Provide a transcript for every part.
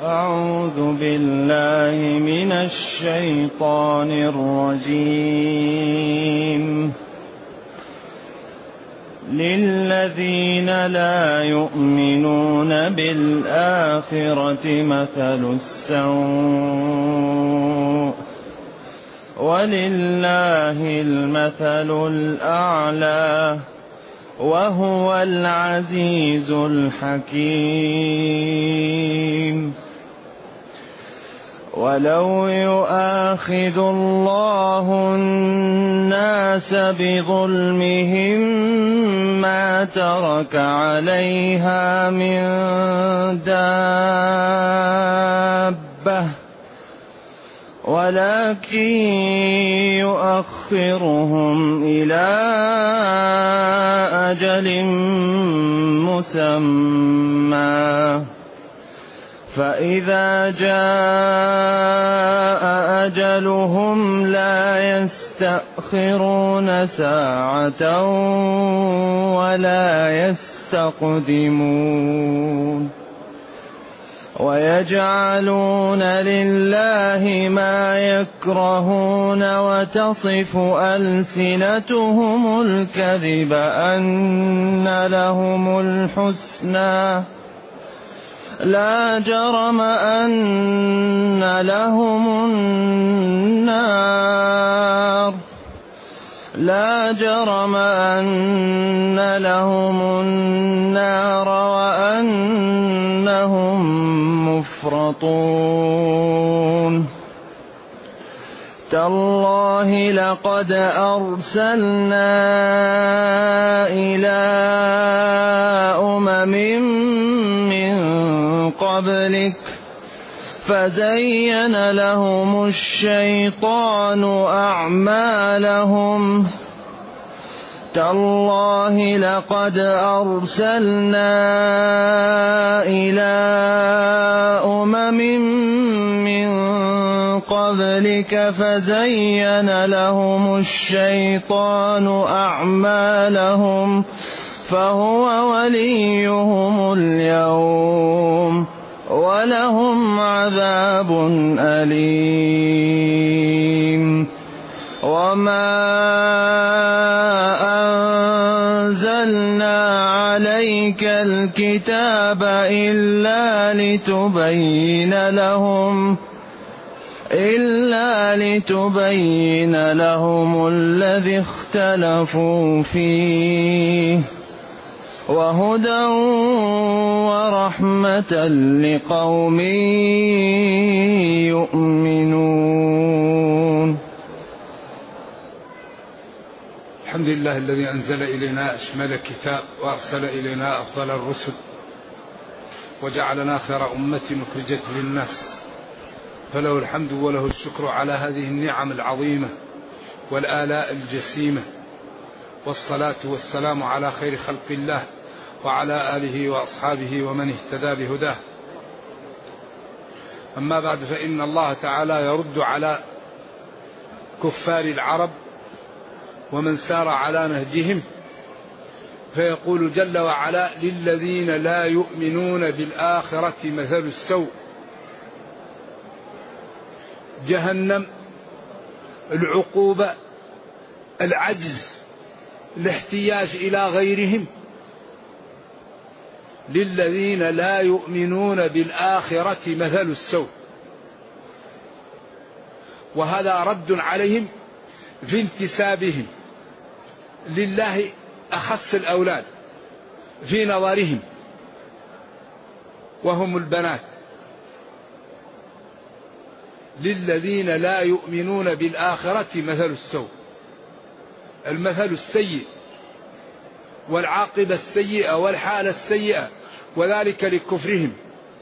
أعوذ بالله من الشيطان الرجيم. للذين لا يؤمنون بالآخرة مثل السوء ولله المثل الأعلى وهو العزيز الحكيم. ولو يؤاخذ الله الناس بظلمهم ما ترك عليها من دابة ولكن يؤخرهم إلى أجل مسمى فإذا جاء أجلهم لا يستأخرون ساعة ولا يستقدمون. ويجعلون لله ما يكرهون وتصف ألسنتهم الكذب أن لهم الحسنى لا جرم أن لهم النار وأنهم مفرطون. تالله لقد أرسلنا إلى أمم من قبلك فزين لهم الشيطان أعمالهم. تالله لقد أرسلنا إلى أمم من قبلك فزين لهم الشيطان أعمالهم فهو وليهم اليوم ولهم عذاب أليم. وما أنزلنا عليك الكتاب إلا لتبين لهم الذي اختلفوا فيه وهدى ورحمة لقوم يؤمنون. الحمد لله الذي أنزل إلينا أشمل الكتاب وأرسل إلينا أفضل الرسل وجعلنا خير أمة أخرجت للناس، فله الحمد وله الشكر على هذه النعم العظيمة والآلاء الجسيمة، والصلاة والسلام على خير خلق الله وعلى آله وأصحابه ومن اهتدى بهداه. أما بعد، فإن الله تعالى يرد على كفار العرب ومن سار على نهجهم فيقول جل وعلا: للذين لا يؤمنون بالآخرة مثل السوء. جهنم، العقوبة، العجز، الاحتياج إلى غيرهم. للذين لا يؤمنون بالآخرة مثل السوء، وهذا رد عليهم في انتسابهم لله أخص الأولاد في نظرهم وهم البنات. للذين لا يؤمنون بالآخرة مثل السوء، المثل السيء والعاقبة السيئة والحالة السيئة، وذلك لكفرهم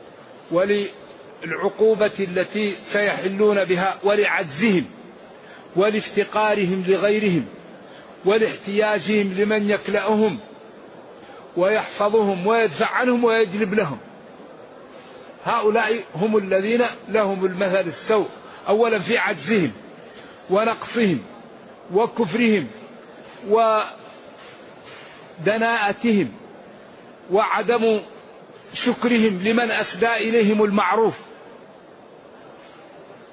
وللعقوبة التي سيحلون بها ولعجزهم ولافتقارهم لغيرهم ولاحتياجهم لمن يكلأهم ويحفظهم ويدفع عنهم ويجلب لهم. هؤلاء هم الذين لهم المثل السوء، أولا في عجزهم ونقصهم وكفرهم ودناءتهم وعدم شكرهم لمن أسدى إليهم المعروف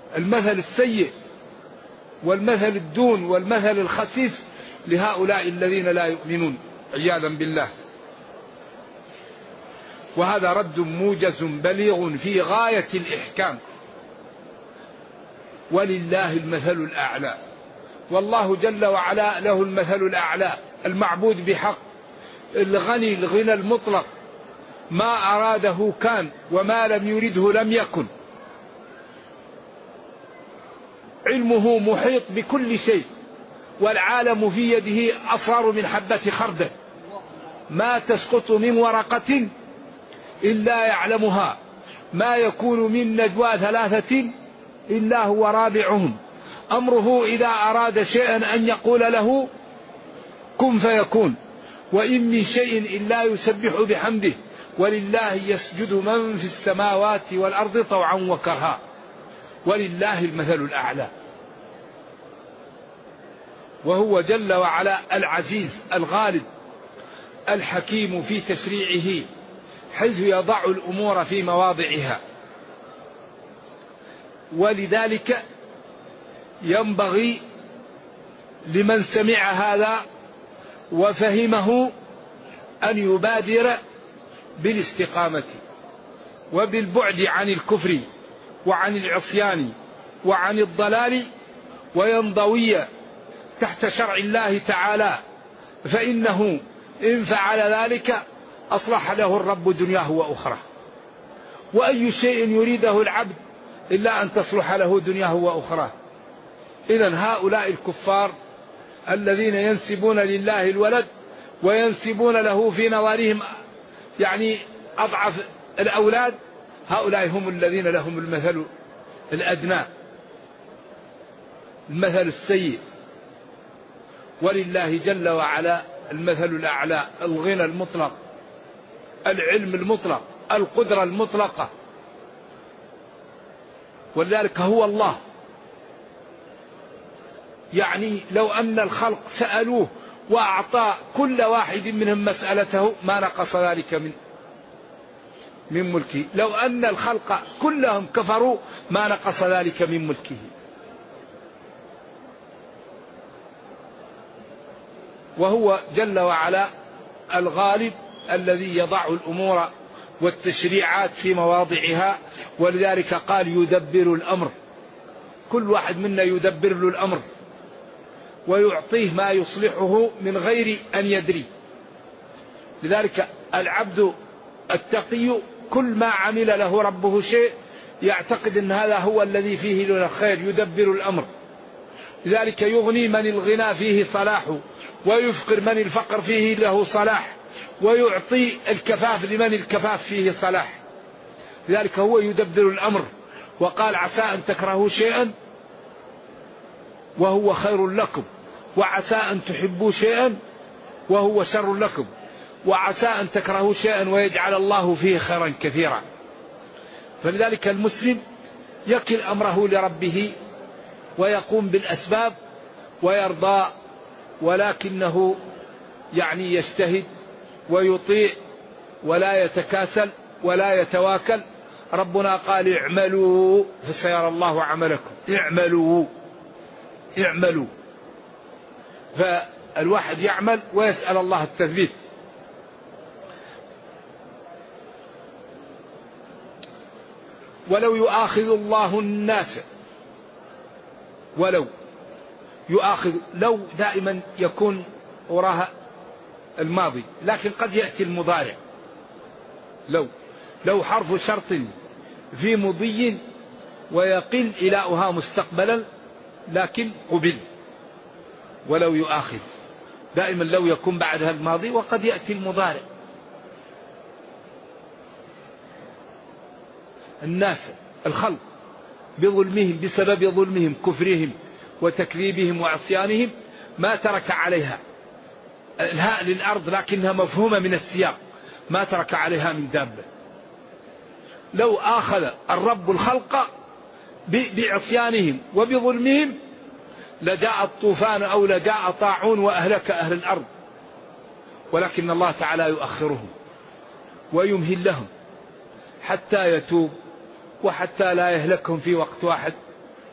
المثل السيء والمثل الدون والمثل الخسيس لهؤلاء الذين لا يؤمنون عياذا بالله. وهذا رد موجز بليغ في غاية الإحكام. ولله المثل الأعلى، والله جل وعلا له المثل الأعلى، المعبود بحق، الغني الغنى المطلق، ما أراده كان وما لم يرده لم يكن، علمه محيط بكل شيء، والعالم في يده أصغر من حبة خردل، ما تسقط من ورقة إلا يعلمها، ما يكون من نجوى ثلاثة إلا هو رابعهم، أمره إذا أراد شيئا أن يقول له كن فيكون، وإن من شيء إلا يسبح بحمده، ولله يسجد من في السماوات والأرض طوعا وكرها، ولله المثل الأعلى. وهو جل وعلا العزيز الغالب الحكيم في تشريعه، حيث يضع الأمور في مواضعها. ولذلك ينبغي لمن سمع هذا وفهمه أن يبادر بالاستقامة وبالبعد عن الكفر وعن العصيان وعن الضلال، وينضوي تحت شرع الله تعالى، فإنه إن فعل ذلك أصلح له الرب دنياه وأخرى. وأي شيء يريده العبد إلا أن تصلح له دنياه وأخرى. إذن هؤلاء الكفار الذين ينسبون لله الولد وينسبون له في نظرهم يعني أضعف الأولاد، هؤلاء هم الذين لهم المثل الأدنى، المثل السيء. ولله جل وعلا المثل الأعلى، الغنى المطلق، العلم المطلق، القدرة المطلقة. ولذلك هو الله، يعني لو أن الخلق سألوه وأعطى كل واحد منهم مسألته ما نقص ذلك من ملكه، لو أن الخلق كلهم كفروا ما نقص ذلك من ملكه. وهو جل وعلا الغالب الذي يضع الأمور والتشريعات في مواضعها. ولذلك قال يدبر الأمر، كل واحد منا يدبر له الأمر ويعطيه ما يصلحه من غير أن يدري. لذلك العبد التقي كل ما عمل له ربه شيء يعتقد أن هذا هو الذي فيه له الخير، يدبر الأمر. لذلك يغني من الغنى فيه صلاح، ويفقر من الفقر فيه له صلاح، ويعطي الكفاف لمن الكفاف فيه صلاح. لذلك هو يدبر الأمر. وقال عسى أن تكرهوا شيئا وهو خير لكم، وعسى أن تحبوا شيئا وهو شر لكم، وعسى أن تكرهوا شيئا ويجعل الله فيه خيرا كثيرا. فلذلك المسلم يكل أمره لربه ويقوم بالأسباب ويرضى، ولكنه يعني يجتهد ويطيع ولا يتكاسل ولا يتواكل. ربنا قال اعملوا فسيرى الله عملكم، اعملوا اعملوا. فالواحد يعمل ويسأل الله التثبيت. ولو يؤاخذ الله الناس، ولو يؤاخذ، لو دائما يكون وراها الماضي، لكن قد يأتي المضارع. لو حرف شرط في مضي ويقل إلاؤها مستقبلا لكن قبل. ولو يؤاخذ دائما لو يكون بعدها الماضي وقد يأتي المضارع. الناس الخلق بظلمهم، بسبب ظلمهم كفرهم وتكذيبهم وعصيانهم، ما ترك عليها الهاء للأرض لكنها مفهومة من السياق، ما ترك عليها من دابة. لو آخذ الرب الخلق بعصيانهم وبظلمهم لجاء الطوفان أو لجاء طاعون وأهلك أهل الأرض، ولكن الله تعالى يؤخرهم ويمهل لهم حتى يتوب وحتى لا يهلكهم في وقت واحد،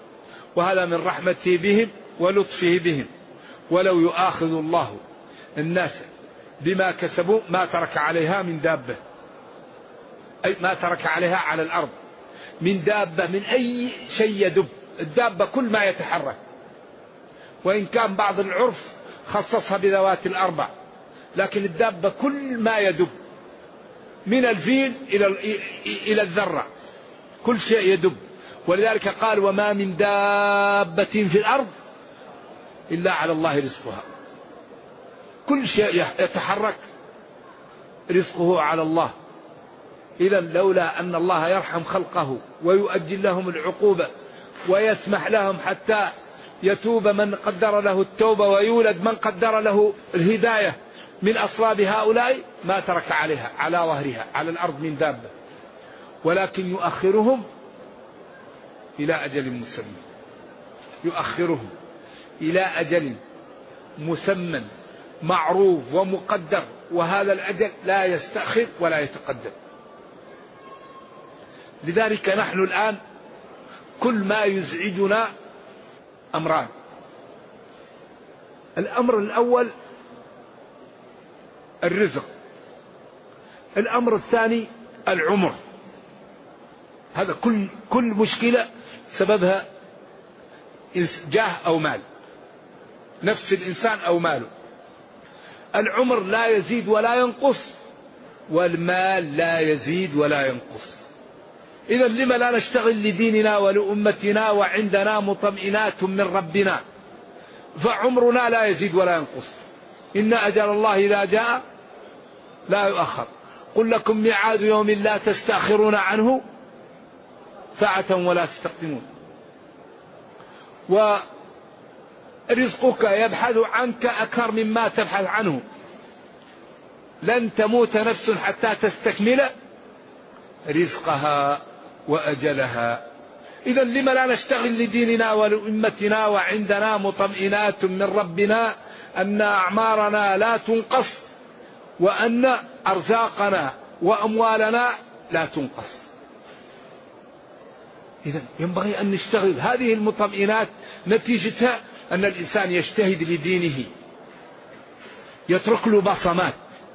وهذا من رحمته بهم ولطفه بهم. ولو يؤاخذ الله الناس بما كسبوا ما ترك عليها من دابة، أي ما ترك عليها على الأرض من دابة، من أي شيء يدب. الدابة كل ما يتحرك، وإن كان بعض العرف خصصها بذوات الأربع، لكن الدابة كل ما يدب من الفيل إلى الذرة كل شيء يدب. ولذلك قال وما من دابة في الأرض إلا على الله رزقها. كل شيء يتحرك رزقه على الله. إذا لولا أن الله يرحم خلقه ويؤجل لهم العقوبة ويسمح لهم حتى يتوب من قدر له التوبة ويولد من قدر له الهداية من أصلاب هؤلاء ما ترك عليها على ظهرها على الأرض من دابة، ولكن يؤخرهم إلى أجل مسمى. يؤخرهم إلى أجل مسمى معروف ومقدر، وهذا الأجل لا يستأخر ولا يتقدم. لذلك نحن الآن كل ما يزعجنا أمران. الأمر الأول الرزق، الأمر الثاني العمر. هذا كل مشكلة سببها جاه أو مال، نفس الإنسان أو ماله. العمر لا يزيد ولا ينقص، والمال لا يزيد ولا ينقص. إذا لما لا نشتغل لديننا ولأمتنا وعندنا مطمئنات من ربنا؟ فعمرنا لا يزيد ولا ينقص. إن أجل الله إذا جاء لا يؤخر. قل لكم ميعاد يوم لا تستأخرون عنه ساعة ولا تستقدمون. ورزقك يبحث عنك أكثر مما تبحث عنه. لن تموت نفس حتى تستكمل رزقها وأجلها. إذا لما لا نشتغل لديننا ولأمتنا وعندنا مطمئنات من ربنا أن أعمارنا لا تنقص، وأن أرزاقنا وأموالنا لا تنقص. إذا ينبغي أن نشتغل. هذه المطمئنات نتيجتها أن الإنسان يجتهد لدينه، يترك له بصمات،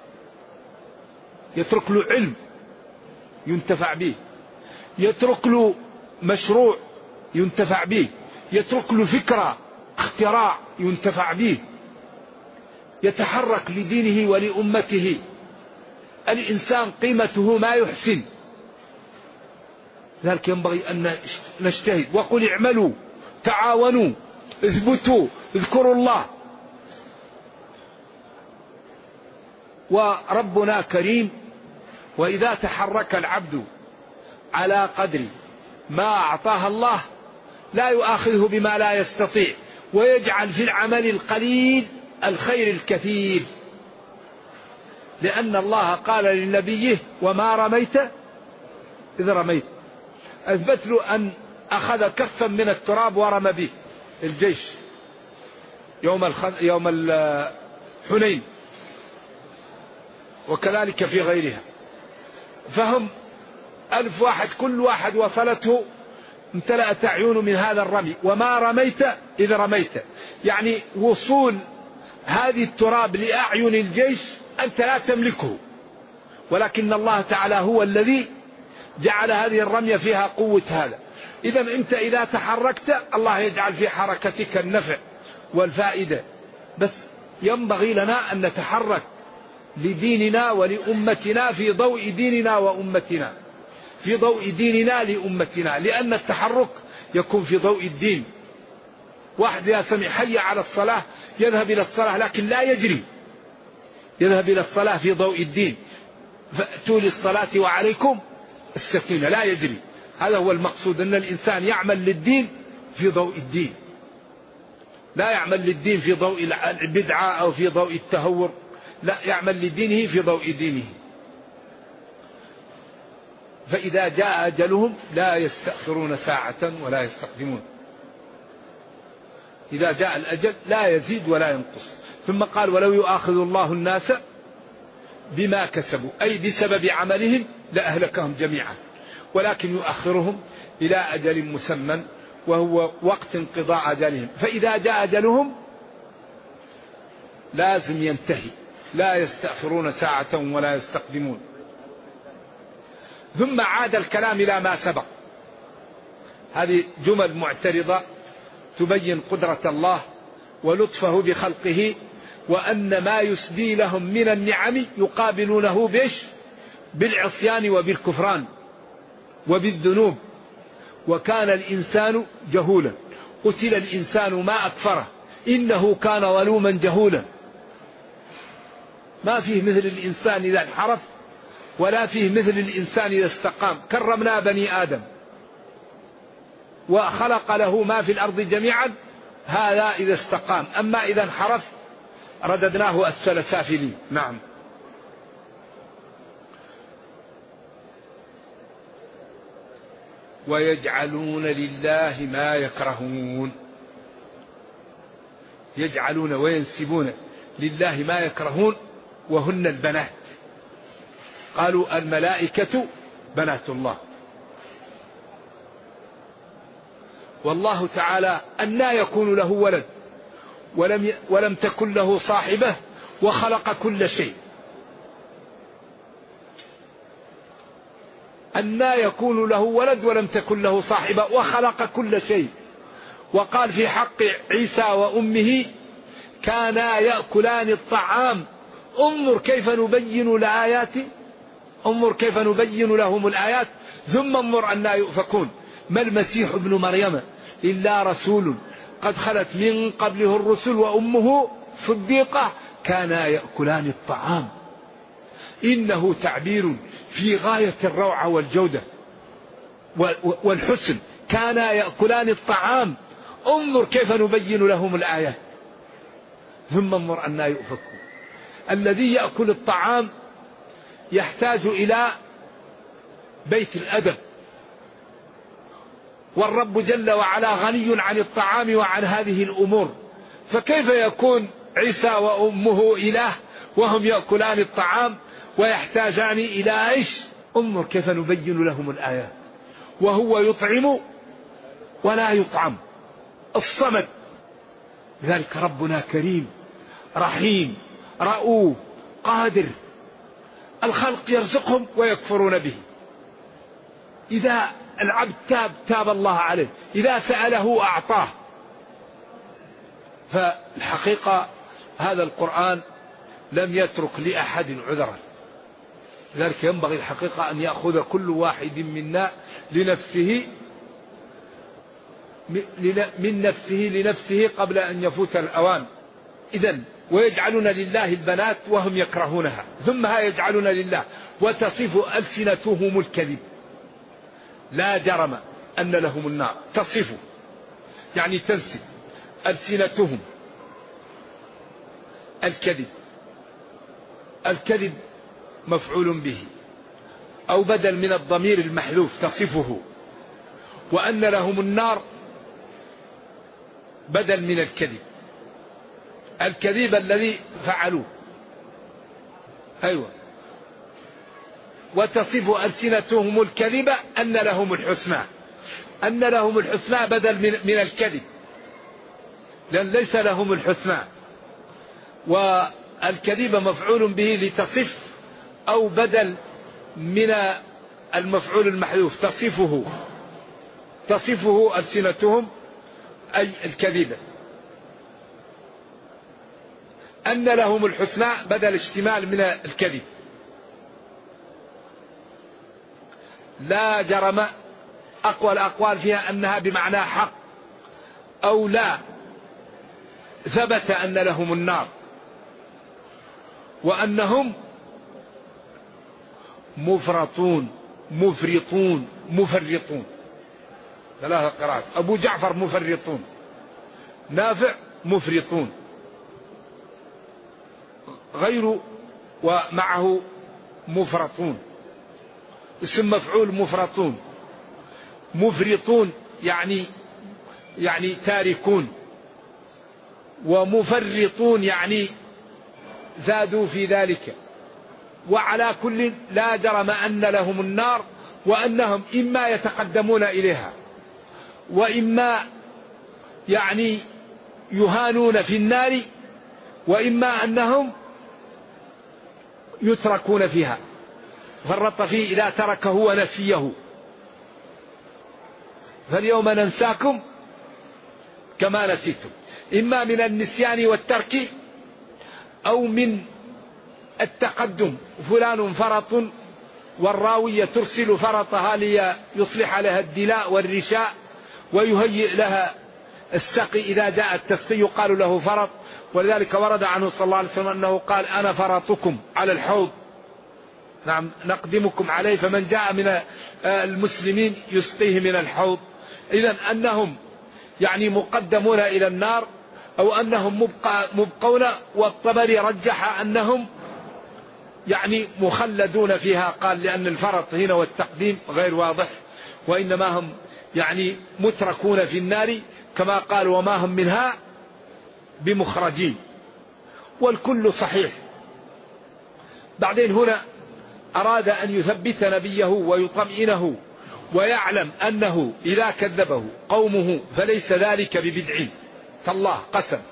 يترك له علم ينتفع به، يترك له مشروع ينتفع به، يترك له فكرة اختراع ينتفع به، يتحرك لدينه ولأمته. الإنسان قيمته ما يحسن. ذلك ينبغي أن نجتهد. وقل اعملوا تعاونوا اثبتوا اذكروا الله. وربنا كريم، وإذا تحرك العبد على قدر ما أعطاه الله لا يؤاخذه بما لا يستطيع، ويجعل في العمل القليل الخير الكثير. لأن الله قال لنبيه وما رميت إذ رميت. أثبت له أن أخذ كفا من التراب ورمى به الجيش يوم الحنين، وكذلك في غيرها. فهم 1000 واحد، كل واحد وصلته امتلأت أعين من هذا الرمي. وما رميت إذ رميت، يعني وصول هذه التراب لأعين الجيش أنت لا تملكه، ولكن الله تعالى هو الذي جعل هذه الرمية فيها قوة هذا. إذا أنت إذا تحركت الله يجعل في حركتك النفع والفائدة. بس ينبغي لنا أن نتحرك لديننا ولأمتنا في ضوء ديننا وأمتنا، في ضوء ديننا لأمتنا، لأن التحرك يكون في ضوء الدين. واحد إذا سمع حي على الصلاة يذهب إلى الصلاة، لكن لا يجري، يذهب إلى الصلاة في ضوء الدين. فأتوا للصلاة وعليكم السكينة، لا يجري. هذا هو المقصود، أن الإنسان يعمل للدين في ضوء الدين، لا يعمل للدين في ضوء البدعة أو في ضوء التهور، لا، يعمل لدينه في ضوء دينه. فإذا جاء أجلهم لا يستأخرون ساعة ولا يستقدمون. إذا جاء الأجل لا يزيد ولا ينقص. ثم قال ولو يؤاخذ الله الناس بما كسبوا، أي بسبب عملهم لأهلكهم جميعا، ولكن يؤخرهم إلى أجل مسمى وهو وقت انقضاء أجلهم، فإذا جاء أجلهم لازم ينتهي، لا يستأخرون ساعة ولا يستقدمون. ثم عاد الكلام إلى ما سبق. هذه جمل معترضة تبين قدرة الله ولطفه بخلقه، وأن ما يسدي لهم من النعم يقابلونه بالعصيان وبالكفران وبالذنوب. وكان الإنسان جهولا، قتل الإنسان ما أكفره إنه كان ظلوما جهولا. ما فيه مثل الإنسان إذا انحرف، ولا فيه مثل الإنسان إذا استقام. كرمنا بني آدم وخلق له ما في الأرض جميعا، هذا إذا استقام. أما إذا انحرف رددناه أسفل سافلين. نعم. ويجعلون لله ما يكرهون، يجعلون وينسبون لله ما يكرهون، وهن البنات. قالوا الملائكة بنات الله. والله تعالى أنى يكون له ولد ولم تكن له صاحبة وخلق كل شيء. أنى يكون له ولد ولم تكن له صاحبة وخلق كل شيء. وقال في حق عيسى وأمه كانا يأكلان الطعام. انظر كيف نبين الآيات، انظر كيف نبين لهم الآيات، ثم انظر أنى يؤفكون. ما المسيح ابن مريم إلا رسول قد خلت من قبله الرسل وأمه صديقة كانا يأكلان الطعام. إنه تعبير في غاية الروعة والجودة والحسن. كانا يأكلان الطعام، انظر كيف نبين لهم الآيات، ثم انظر أنى يؤفكون. الذي يأكل الطعام يحتاج إلى بيت الأدب، والرب جل وعلا غني عن الطعام وعن هذه الأمور، فكيف يكون عيسى وأمه إله وهم يأكلان الطعام ويحتاجان إلى إيش؟ انظر كيف نبين لهم الآيات. وهو يطعم ولا يطعم، الصمد. لذلك ربنا كريم رحيم رؤوف قادر. الخلق يرزقهم ويكفرون به. إذا العبد تاب الله عليه، إذا سأله أعطاه. فالحقيقة هذا القرآن لم يترك لأحد عذرا. لذلك ينبغي الحقيقة أن يأخذ كل واحد منا لنفسه لنفسه قبل أن يفوت الأوان. إذن ويجعلون لله البنات وهم يكرهونها، ثم يجعلون لله وتصف ألسنتهم الكذب. لا جرم أن لهم النار. تصف يعني تنسب ألسنتهم الكذب. الكذب مفعول به أو بدل من الضمير المحذوف تصفه، وأن لهم النار بدل من الكذب. الكذب الذي فعلوه. أيوة. وتصف ألسنتهم الكذب أن لهم الحسنى. أن لهم الحسنى بدل من الكذب، لأن ليس لهم الحسنى. والكذب مفعول به لتصف أو بدل من المفعول المحذوف تصفه ألسنتهم أي الكذبة. أن لهم الحسنى بدل اشتمال من الكذب. لا جرم أقوى الأقوال فيها أنها بمعنى حق أو لا. ثبت أن لهم النار وأنهم مفرطون مفرطون. ثلاثة قراءات. أبو جعفر مفرطون، نافع مفرطون، غير ومعه مفرطون. اسم مفعول مفرطون. مفرطون يعني تاركون، ومفرطون يعني زادوا في ذلك. وعلى كل لا جرم أن لهم النار، وأنهم إما يتقدمون إليها وإما يعني يهانون في النار، وإما أنهم يتركون فيها. فرط فيه إذا تركه ونسيه. فاليوم ننساكم كما نسيتم، إما من النسيان والترك أو من التقدم. فلان فرط، والراوية ترسل فرطها ليصلح لها الدلاء والرشاء ويهيئ لها السقي. إذا جاء التسقي يقال له فرط. ولذلك ورد عنه صلى الله عليه وسلم أنه قال: أنا فرطكم على الحوض، نعم نقدمكم عليه، فمن جاء من المسلمين يسقيه من الحوض. إذن أنهم يعني مقدمون إلى النار أو أنهم مبقون. والطبري رجح أنهم يعني مخلدون فيها، قال لأن الفرط هنا والتقديم غير واضح، وإنما هم يعني متركون في النار كما قال: وما هم منها بمخرجين. والكل صحيح. بعدين هنا أراد أن يثبت نبيه ويطمئنه ويعلم أنه إذا كذبه قومه فليس ذلك ببدع. تالله قسم: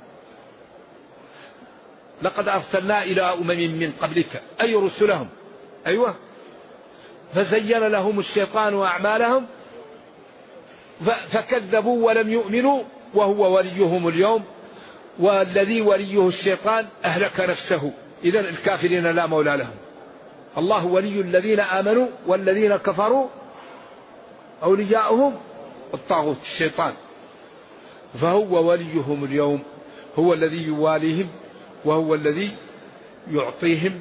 لقد أرسلنا إلى من قبلك، أي رسلهم، أيوة، فزين لهم الشيطان أعمالهم فكذبوا ولم يؤمنوا وهو وليهم اليوم، والذي وليه الشيطان أهلك نفسه. إذن الكافرين لا مولى لهم. الله ولي الذين آمنوا، والذين كفروا أولياؤهم الطاغوت الشيطان. فهو وليهم اليوم، هو الذي يواليهم وهو الذي يعطيهم،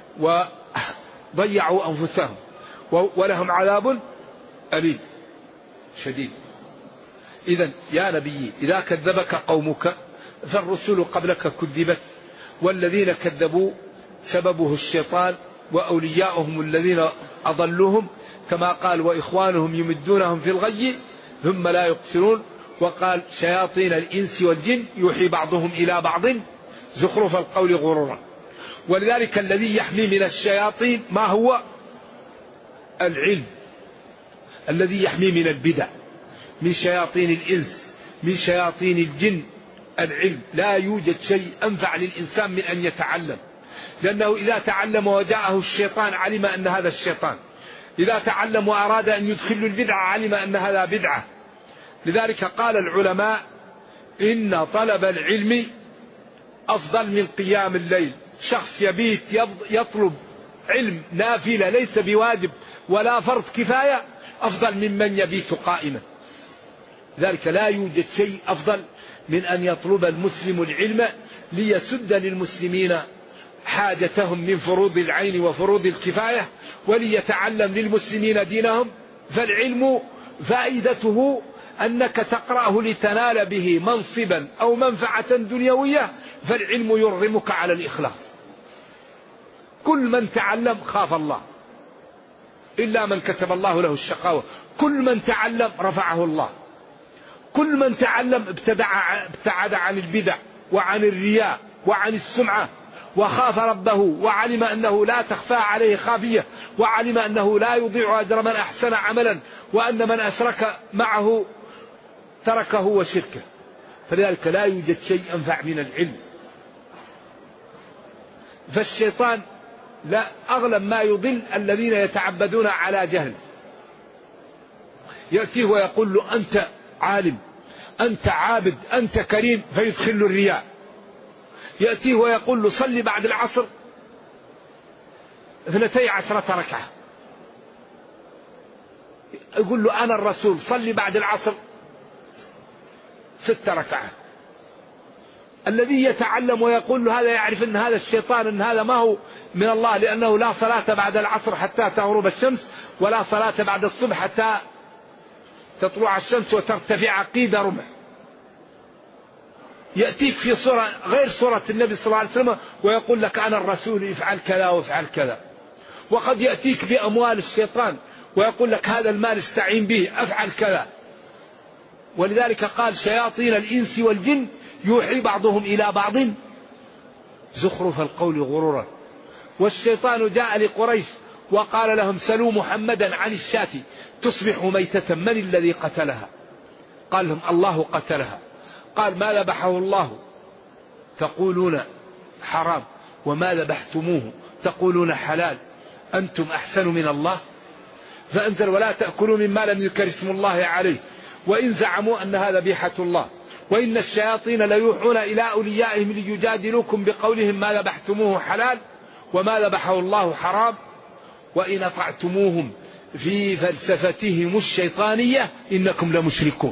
وضيعوا أنفسهم ولهم عذاب أليم شديد. إذن يا نبي إذا كذبك قومك فالرسل قبلك كذبت، والذين كذبوا سببه الشيطان وأولياؤهم الذين أضلوهم، كما قال: وإخوانهم يمدونهم في الغي ثم لا يقصرون. وقال: شياطين الإنس والجن يوحي بعضهم إلى بعض زخرف القول غرورا. ولذلك الذي يحمي من الشياطين ما هو؟ العلم. الذي يحمي من البدع، من شياطين الإنس، من شياطين الجن، العلم. لا يوجد شيء أنفع للإنسان من أن يتعلم، لأنه إذا تعلم وجاءه الشيطان علم أن هذا الشيطان، إذا تعلم وأراد أن يدخل البدعة علم أن هذا بدعة. لذلك قال العلماء: إن طلب العلم أفضل من قيام الليل. شخص يبيت يطلب علم نافلة ليس بواجب ولا فرض كفاية أفضل ممن يبيت قائما. ذلك لا يوجد شيء أفضل من أن يطلب المسلم العلم ليسد للمسلمين حاجتهم من فروض العين وفروض الكفاية، وليتعلم للمسلمين دينهم. فالعلم فائدته أنك تقرأه لتنال به منصبا أو منفعة دنيوية، فالعلم يرغمك على الإخلاص. كل من تعلم خاف الله إلا من كتب الله له الشقاوة. كل من تعلم رفعه الله. كل من تعلم ابتعد عن البدع وعن الرياء وعن السمعة، وخاف ربه وعلم أنه لا تخفى عليه خافية، وعلم أنه لا يضيع أجر من أحسن عملا، وأن من أشرك معه تركه وشركه. فلذلك لا يوجد شيء أنفع من العلم. فالشيطان لا أغلب ما يضل الذين يتعبدون على جهل. يأتيه ويقول له: أنت عالم، أنت عابد، أنت كريم، فيدخل الرياء. يأتيه ويقول له: صلي بعد العصر 12 ركعة. يقول له: أنا الرسول، صلي بعد العصر 6 ركعات. الذي يتعلم ويقول له هذا يعرف أن هذا الشيطان، أن هذا ما هو من الله، لأنه لا صلاة بعد العصر حتى تغرب الشمس، ولا صلاة بعد الصبح حتى تطلع الشمس وترتفع قيد رمح. يأتيك في صورة غير صورة النبي صلى الله عليه وسلم ويقول لك: أنا الرسول، افعل كذا وافعل كذا. وقد يأتيك بأموال الشيطان ويقول لك: هذا المال استعين به، افعل كذا. ولذلك قال: شياطين الإنس والجن يوحي بعضهم إلى بعض زخرف القول غرورا. والشيطان جاء لقريش وقال لهم: سلوا محمدا عن الشاة تصبح ميتة، من الذي قتلها؟ قال لهم الله قتلها. قال ما ذبحه الله تقولون حرام، وما ذبحتموه تقولون حلال، أنتم أحسن من الله؟ فأنزل ولا تأكلوا مما لم يذكر اسم الله عليه وإن زعموا أنها ذبيحة الله وإن الشياطين ليوحون إلى أوليائهم ليجادلوكم بقولهم ما ذبحتموه حلال وما ذبحه الله حرام وإن أطعتموهم في فلسفتهم الشيطانية إنكم لمشركون.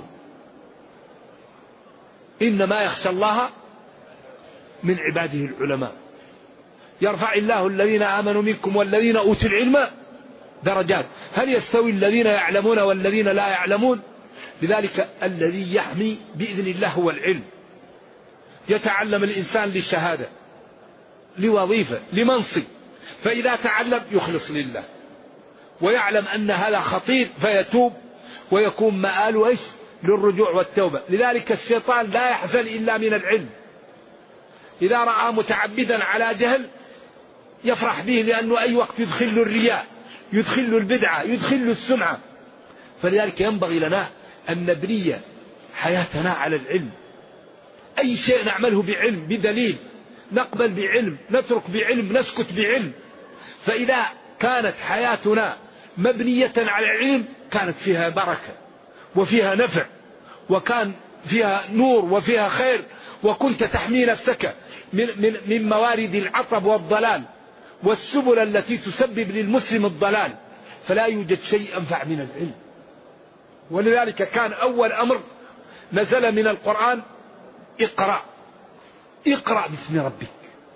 إنما يخشى الله من عباده العلماء. يرفع الله الذين آمنوا منكم والذين أوتوا العلم درجات. هل يستوي الذين يعلمون والذين لا يعلمون؟ لذلك الذي يحمي بإذن الله هو العلم. يتعلم الإنسان للشهادة، لوظيفة، لمنصب، فإذا تعلم يخلص لله ويعلم أن هذا خطير فيتوب ويكون مآله إيش؟ للرجوع والتوبة. لذلك الشيطان لا يحزن إلا من العلم. إذا رأى متعبدا على جهل يفرح به، لأنه أي وقت يدخل له الرياء، يدخل له البدعة، يدخل له السمعة. فلذلك ينبغي لنا أن نبني حياتنا على العلم. أي شيء نعمله بعلم، بدليل، نقبل بعلم، نترك بعلم، نسكت بعلم. فإذا كانت حياتنا مبنية على العلم كانت فيها بركة وفيها نفع وكان فيها نور وفيها خير، وكنت تحمي نفسك من موارد العطب والضلال والسبل التي تسبب للمسلم الضلال. فلا يوجد شيء أنفع من العلم. ولذلك كان أول أمر نزل من القرآن اقرأ، اقرأ باسم ربك،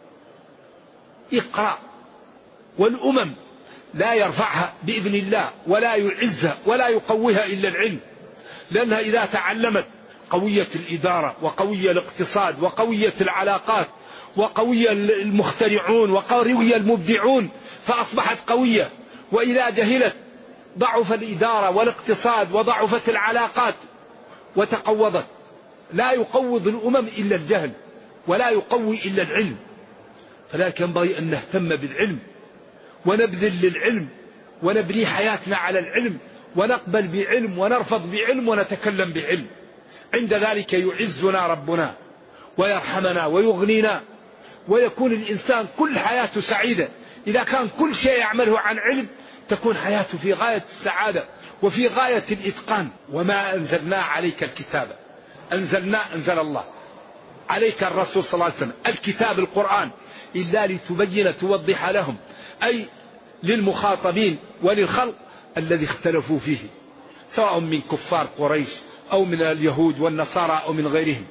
اقرأ. والأمم لا يرفعها بإذن الله ولا يعزها ولا يقويها إلا العلم، لأنها إذا تعلمت قوية الإدارة وقوية الاقتصاد وقوية العلاقات وقوية المخترعون وقوية المبدعون فأصبحت قوية. وإذا جهلت ضعف الإدارة والاقتصاد وضعفت العلاقات وتقوضت. لا يقوض الأمم إلا الجهل ولا يقوي إلا العلم. فلذلك ينبغي أن نهتم بالعلم ونبذل للعلم ونبني حياتنا على العلم ونقبل بعلم ونرفض بعلم ونتكلم بعلم. عند ذلك يعزنا ربنا ويرحمنا ويغنينا ويكون الإنسان كل حياته سعيدة. إذا كان كل شيء يعمله عن علم تكون حياته في غاية السعادة وفي غاية الإتقان. وما أنزلنا عليك الكتاب، أنزل الله عليك الرسول صلى الله عليه وسلم الكتاب القرآن إلا لتبين توضح لهم، أي للمخاطبين وللخلق الذي اختلفوا فيه، سواء من كفار قريش أو من اليهود والنصارى أو من غيرهم.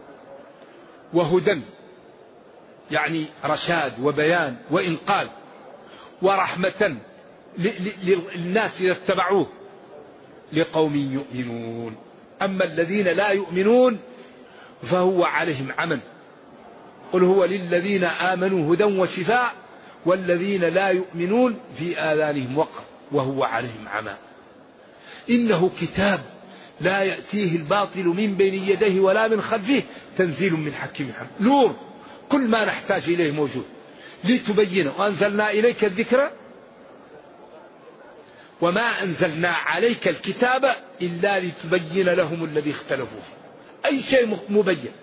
وهدى يعني رشاد وبيان وإنقاذ، ورحمة للناس إذا اتبعوه، لقوم يؤمنون. أما الذين لا يؤمنون فهو عليهم عمى. قل هو للذين آمنوا هدى وشفاء والذين لا يؤمنون في آذانهم وقر وهو عليهم عمى. إنه كتاب لا يأتيه الباطل من بين يديه ولا من خلفه تنزيل من حكيم حميد. نور، كل ما نحتاج إليه موجود لتبين. وأنزلنا إليك الذكر وما أنزلنا عليك الكتاب إلا لتبين لهم الذي اختلفوا فيه. أي شيء مبين.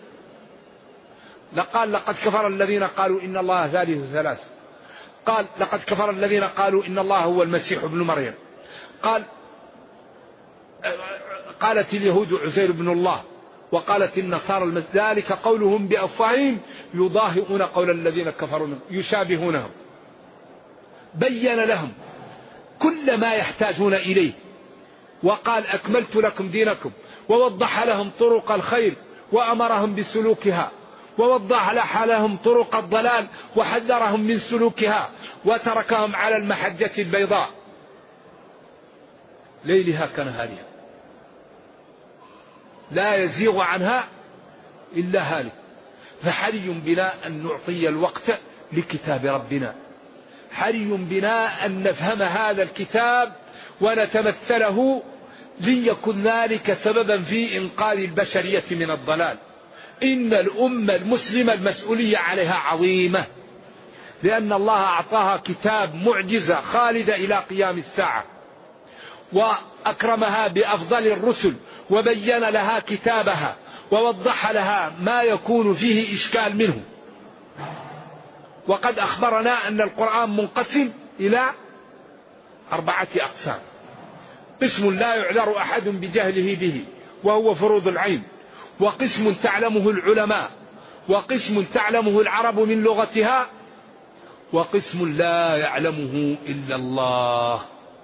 لقد كفر الذين قالوا إن الله ثالث ثلاث. قال لقد كفر الذين قالوا إن الله هو المسيح ابن مريم. قالت اليهود عزير بن الله وقالت النصارى ذلك قولهم بأفواههم يضاهئون قول الذين كفروا منهم يشابهونهم. بين لهم كل ما يحتاجون إليه وقال أكملت لكم دينكم، ووضح لهم طرق الخير وأمرهم بسلوكها، ووضح لهم طرق الضلال وحذرهم من سلوكها، وتركهم على المحجة البيضاء ليلها كنهارها لا يزيغ عنها إلا هالك. فحري بنا أن نعطي الوقت لكتاب ربنا، حري بنا أن نفهم هذا الكتاب ونتمثله ليكن ذلك سببا في إنقاذ البشرية من الضلال. إن الأمة المسلمة المسؤولية عليها عظيمة، لأن الله أعطاها كتاب معجزة خالدة إلى قيام الساعة، وأكرمها بأفضل الرسل وبين لها كتابها ووضح لها ما يكون فيه إشكال منه. وقد أخبرنا أن القرآن منقسم إلى 4 أقسام: قسم لا يعذر أحد بجهله به وهو فروض العين، وقسم تعلمه العلماء، وقسم تعلمه العرب من لغتها، وقسم لا يعلمه إلا الله،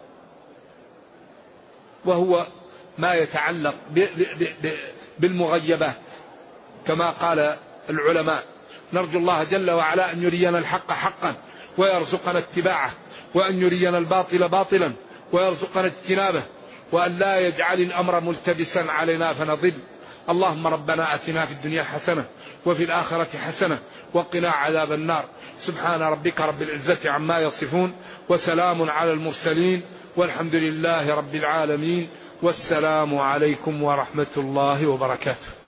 وهو ما يتعلق بالمغيبات كما قال العلماء. نرجو الله جل وعلا أن يرينا الحق حقا ويرزقنا اتباعه، وأن يرينا الباطل باطلا ويرزقنا اجتنابه، وأن لا يجعل الأمر ملتبسا علينا فنضل. اللهم ربنا آتنا في الدنيا حسنة وفي الآخرة حسنة وقنا عذاب النار. سبحان ربك رب العزة عما يصفون، وسلام على المرسلين، والحمد لله رب العالمين، والسلام عليكم ورحمة الله وبركاته.